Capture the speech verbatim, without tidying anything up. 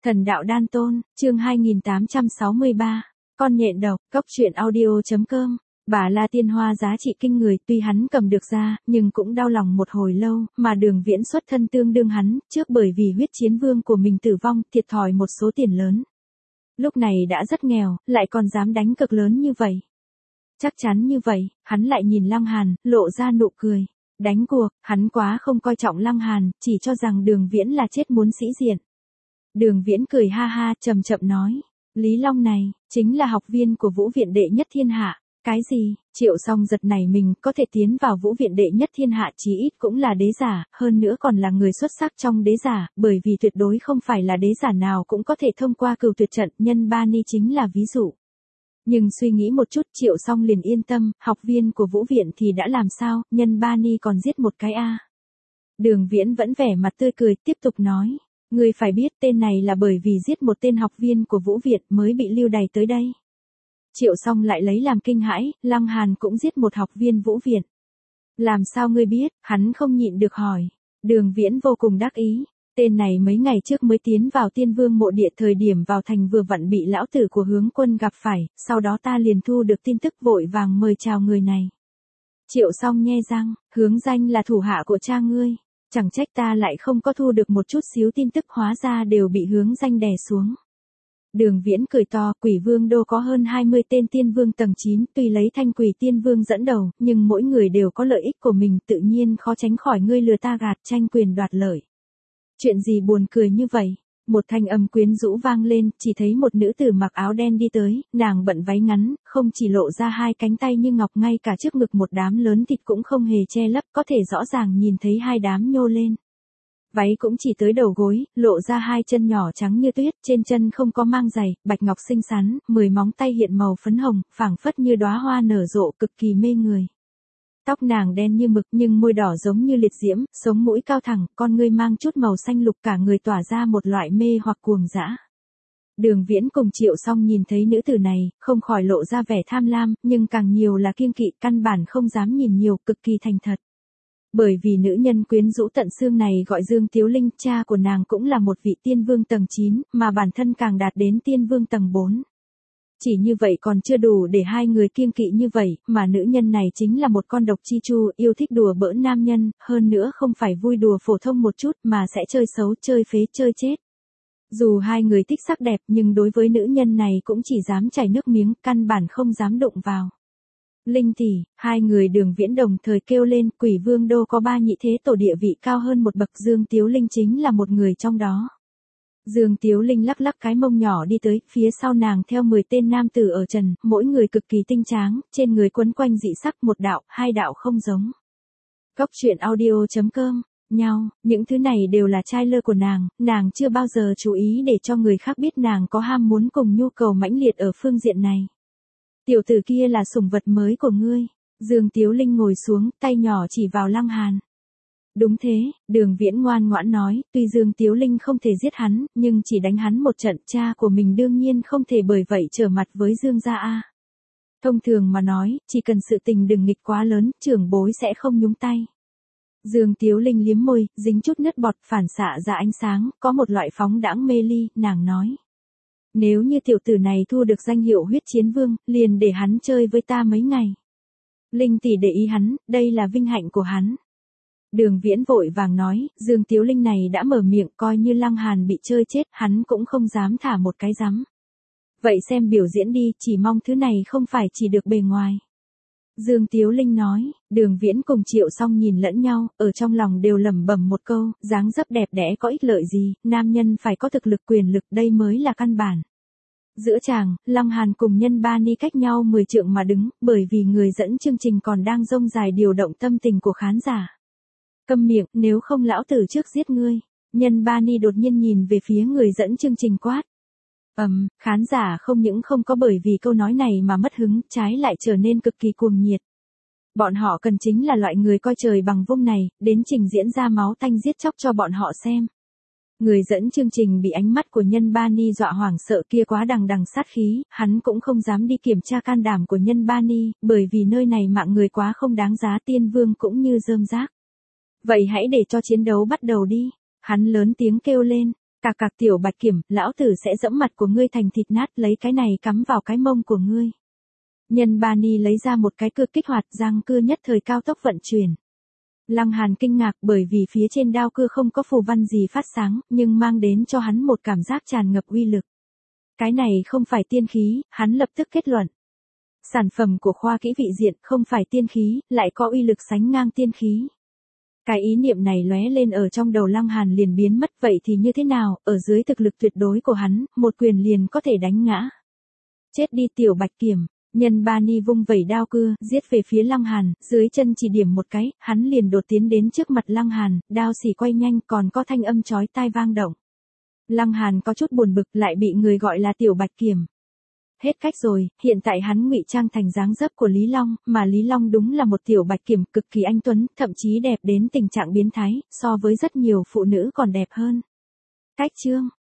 Thần đạo đan tôn, chương hai nghìn tám trăm sáu mươi ba, con nhện độc, cốc truyện audio.com. Bà La Tiên Hoa giá trị kinh người, tuy hắn cầm được ra, nhưng cũng đau lòng một hồi lâu, mà Đường Viễn xuất thân tương đương hắn, trước bởi vì huyết chiến vương của mình tử vong, thiệt thòi một số tiền lớn. Lúc này đã rất nghèo, lại còn dám đánh cực lớn như vậy. Chắc chắn như vậy, hắn lại nhìn Lăng Hàn, lộ ra nụ cười. Đánh cuộc, hắn quá không coi trọng Lăng Hàn, chỉ cho rằng Đường Viễn là chết muốn sĩ diện. Đường Viễn cười ha ha, chậm chậm nói, Lý Long này, chính là học viên của Vũ Viện đệ nhất thiên hạ. Cái gì? Triệu Song giật nảy mình, có thể tiến vào Vũ Viện đệ nhất thiên hạ chí ít cũng là đế giả, hơn nữa còn là người xuất sắc trong đế giả, bởi vì tuyệt đối không phải là đế giả nào cũng có thể thông qua cửu tuyệt trận, Nhân Ba Ni chính là ví dụ. Nhưng suy nghĩ một chút, Triệu Song liền yên tâm, học viên của Vũ Viện thì đã làm sao, Nhân Ba Ni còn giết một cái a. Đường Viễn vẫn vẻ mặt tươi cười, tiếp tục nói, ngươi phải biết tên này là bởi vì giết một tên học viên của Vũ Viện mới bị lưu đày tới đây. Triệu Song lại lấy làm kinh hãi, Lăng Hàn cũng giết một học viên Vũ Viện. Làm sao ngươi biết? Hắn không nhịn được hỏi. Đường Viễn vô cùng đắc ý. Tên này mấy ngày trước mới tiến vào Tiên Vương mộ địa, thời điểm vào thành vừa vặn bị lão tử của Hướng Quân gặp phải, sau đó ta liền thu được tin tức, vội vàng mời chào người này. Triệu Song nhe răng, Hướng Danh là thủ hạ của cha ngươi. Chẳng trách ta lại không có thu được một chút xíu tin tức, hóa ra đều bị Hướng Danh đè xuống. Đường Viễn cười to, Quỷ Vương đô có hơn hai mươi tên tiên vương tầng chín, tuy lấy Thanh Quỷ Tiên Vương dẫn đầu, nhưng mỗi người đều có lợi ích của mình, tự nhiên khó tránh khỏi ngươi lừa ta gạt, tranh quyền đoạt lợi. Chuyện gì buồn cười như vậy? Một thanh âm quyến rũ vang lên, chỉ thấy một nữ tử mặc áo đen đi tới, nàng bận váy ngắn, không chỉ lộ ra hai cánh tay như ngọc, ngay cả trước ngực một đám lớn thịt cũng không hề che lấp, có thể rõ ràng nhìn thấy hai đám nhô lên. Váy cũng chỉ tới đầu gối, lộ ra hai chân nhỏ trắng như tuyết, trên chân không có mang giày, bạch ngọc xinh xắn, mười móng tay hiện màu phấn hồng, phảng phất như đóa hoa nở rộ, cực kỳ mê người. Tóc nàng đen như mực nhưng môi đỏ giống như liệt diễm, sống mũi cao thẳng, con ngươi mang chút màu xanh lục, cả người tỏa ra một loại mê hoặc cuồng dã. Đường Viễn cùng Triệu Song nhìn thấy nữ tử này, không khỏi lộ ra vẻ tham lam, nhưng càng nhiều là kiêng kỵ, căn bản không dám nhìn nhiều, cực kỳ thành thật. Bởi vì nữ nhân quyến rũ tận xương này gọi Dương Tiếu Linh, cha của nàng cũng là một vị tiên vương tầng chín, mà bản thân càng đạt đến tiên vương tầng bốn. Chỉ như vậy còn chưa đủ để hai người kiêng kỵ như vậy, mà nữ nhân này chính là một con độc chi chu, yêu thích đùa bỡn nam nhân, hơn nữa không phải vui đùa phổ thông một chút mà sẽ chơi xấu, chơi phế, chơi chết. Dù hai người thích sắc đẹp nhưng đối với nữ nhân này cũng chỉ dám chảy nước miếng, căn bản không dám đụng vào. Linh tỷ, hai người Đường Viễn đồng thời kêu lên, Quỷ Vương đô có ba nhị thế tổ địa vị cao hơn một bậc, Dương Tiếu Linh chính là một người trong đó. Dương Tiếu Linh lắc lắc cái mông nhỏ đi tới, phía sau nàng theo mười tên nam tử ở trần, mỗi người cực kỳ tinh tráng, trên người quấn quanh dị sắc, một đạo, hai đạo không giống. Cốc truyện audio.com, nhau, những thứ này đều là trai lơ của nàng, nàng chưa bao giờ chú ý để cho người khác biết nàng có ham muốn cùng nhu cầu mãnh liệt ở phương diện này. Tiểu tử kia là sủng vật mới của ngươi. Dương Tiếu Linh ngồi xuống, tay nhỏ chỉ vào Lăng Hàn. Đúng thế, Đường Viễn ngoan ngoãn nói, tuy Dương Tiếu Linh không thể giết hắn, nhưng chỉ đánh hắn một trận, cha của mình đương nhiên không thể bởi vậy trở mặt với Dương gia a. Thông thường mà nói, chỉ cần sự tình đừng nghịch quá lớn, trưởng bối sẽ không nhúng tay. Dương Tiếu Linh liếm môi, dính chút nước bọt, phản xạ ra ánh sáng, có một loại phóng đãng mê ly, nàng nói. Nếu như tiểu tử này thu được danh hiệu huyết chiến vương, liền để hắn chơi với ta mấy ngày. Linh tỷ để ý hắn, đây là vinh hạnh của hắn. Đường Viễn vội vàng nói, Dương Tiếu Linh này đã mở miệng, coi như Lăng Hàn bị chơi chết, hắn cũng không dám thả một cái rắm. Vậy xem biểu diễn đi, chỉ mong thứ này không phải chỉ được bề ngoài. Dương Tiếu Linh nói, Đường Viễn cùng Triệu Song nhìn lẫn nhau, ở trong lòng đều lẩm bẩm một câu, dáng dấp đẹp đẽ có ích lợi gì, nam nhân phải có thực lực quyền lực, đây mới là căn bản. Giữa chàng, Lăng Hàn cùng Nhân Ba Ni cách nhau mười trượng mà đứng, bởi vì người dẫn chương trình còn đang rông dài điều động tâm tình của khán giả. Câm miệng, nếu không lão tử trước giết ngươi. Nhân Ba Ni đột nhiên nhìn về phía người dẫn chương trình quát. Ầm, um, khán giả không những không có bởi vì câu nói này mà mất hứng, trái lại trở nên cực kỳ cuồng nhiệt. Bọn họ cần chính là loại người coi trời bằng vung này, đến trình diễn ra máu tanh giết chóc cho bọn họ xem. Người dẫn chương trình bị ánh mắt của Nhân Ba Ni dọa hoảng sợ, kia quá đằng đằng sát khí, hắn cũng không dám đi kiểm tra can đảm của Nhân Ba Ni, bởi vì nơi này mạng người quá không đáng giá, tiên vương cũng như rơm rác. Vậy hãy để cho chiến đấu bắt đầu đi. Hắn lớn tiếng kêu lên. Cạc cạc tiểu bạch kiểm, lão tử sẽ dẫm mặt của ngươi thành thịt nát, lấy cái này cắm vào cái mông của ngươi. Nhân ba ni lấy ra một cái cưa kích hoạt, răng cưa nhất thời cao tốc vận chuyển. Lăng Hàn kinh ngạc bởi vì phía trên đao cưa không có phù văn gì phát sáng, nhưng mang đến cho hắn một cảm giác tràn ngập uy lực. Cái này không phải tiên khí, hắn lập tức kết luận. Sản phẩm của khoa kỹ vị diện không phải tiên khí, lại có uy lực sánh ngang tiên khí. Cái ý niệm này lóe lên ở trong đầu Lăng Hàn liền biến mất, vậy thì như thế nào, ở dưới thực lực tuyệt đối của hắn, một quyền liền có thể đánh ngã. Chết đi tiểu bạch kiểm, nhân ba ni vung vẩy đao cưa, giết về phía Lăng Hàn, dưới chân chỉ điểm một cái, hắn liền đột tiến đến trước mặt Lăng Hàn, đao xỉ quay nhanh còn có thanh âm chói tai vang động. Lăng Hàn có chút buồn bực lại bị người gọi là tiểu bạch kiểm. Hết cách rồi, hiện tại hắn ngụy trang thành dáng dấp của Lý Long, mà Lý Long đúng là một tiểu bạch kiểm cực kỳ anh tuấn, thậm chí đẹp đến tình trạng biến thái, so với rất nhiều phụ nữ còn đẹp hơn. Cách chương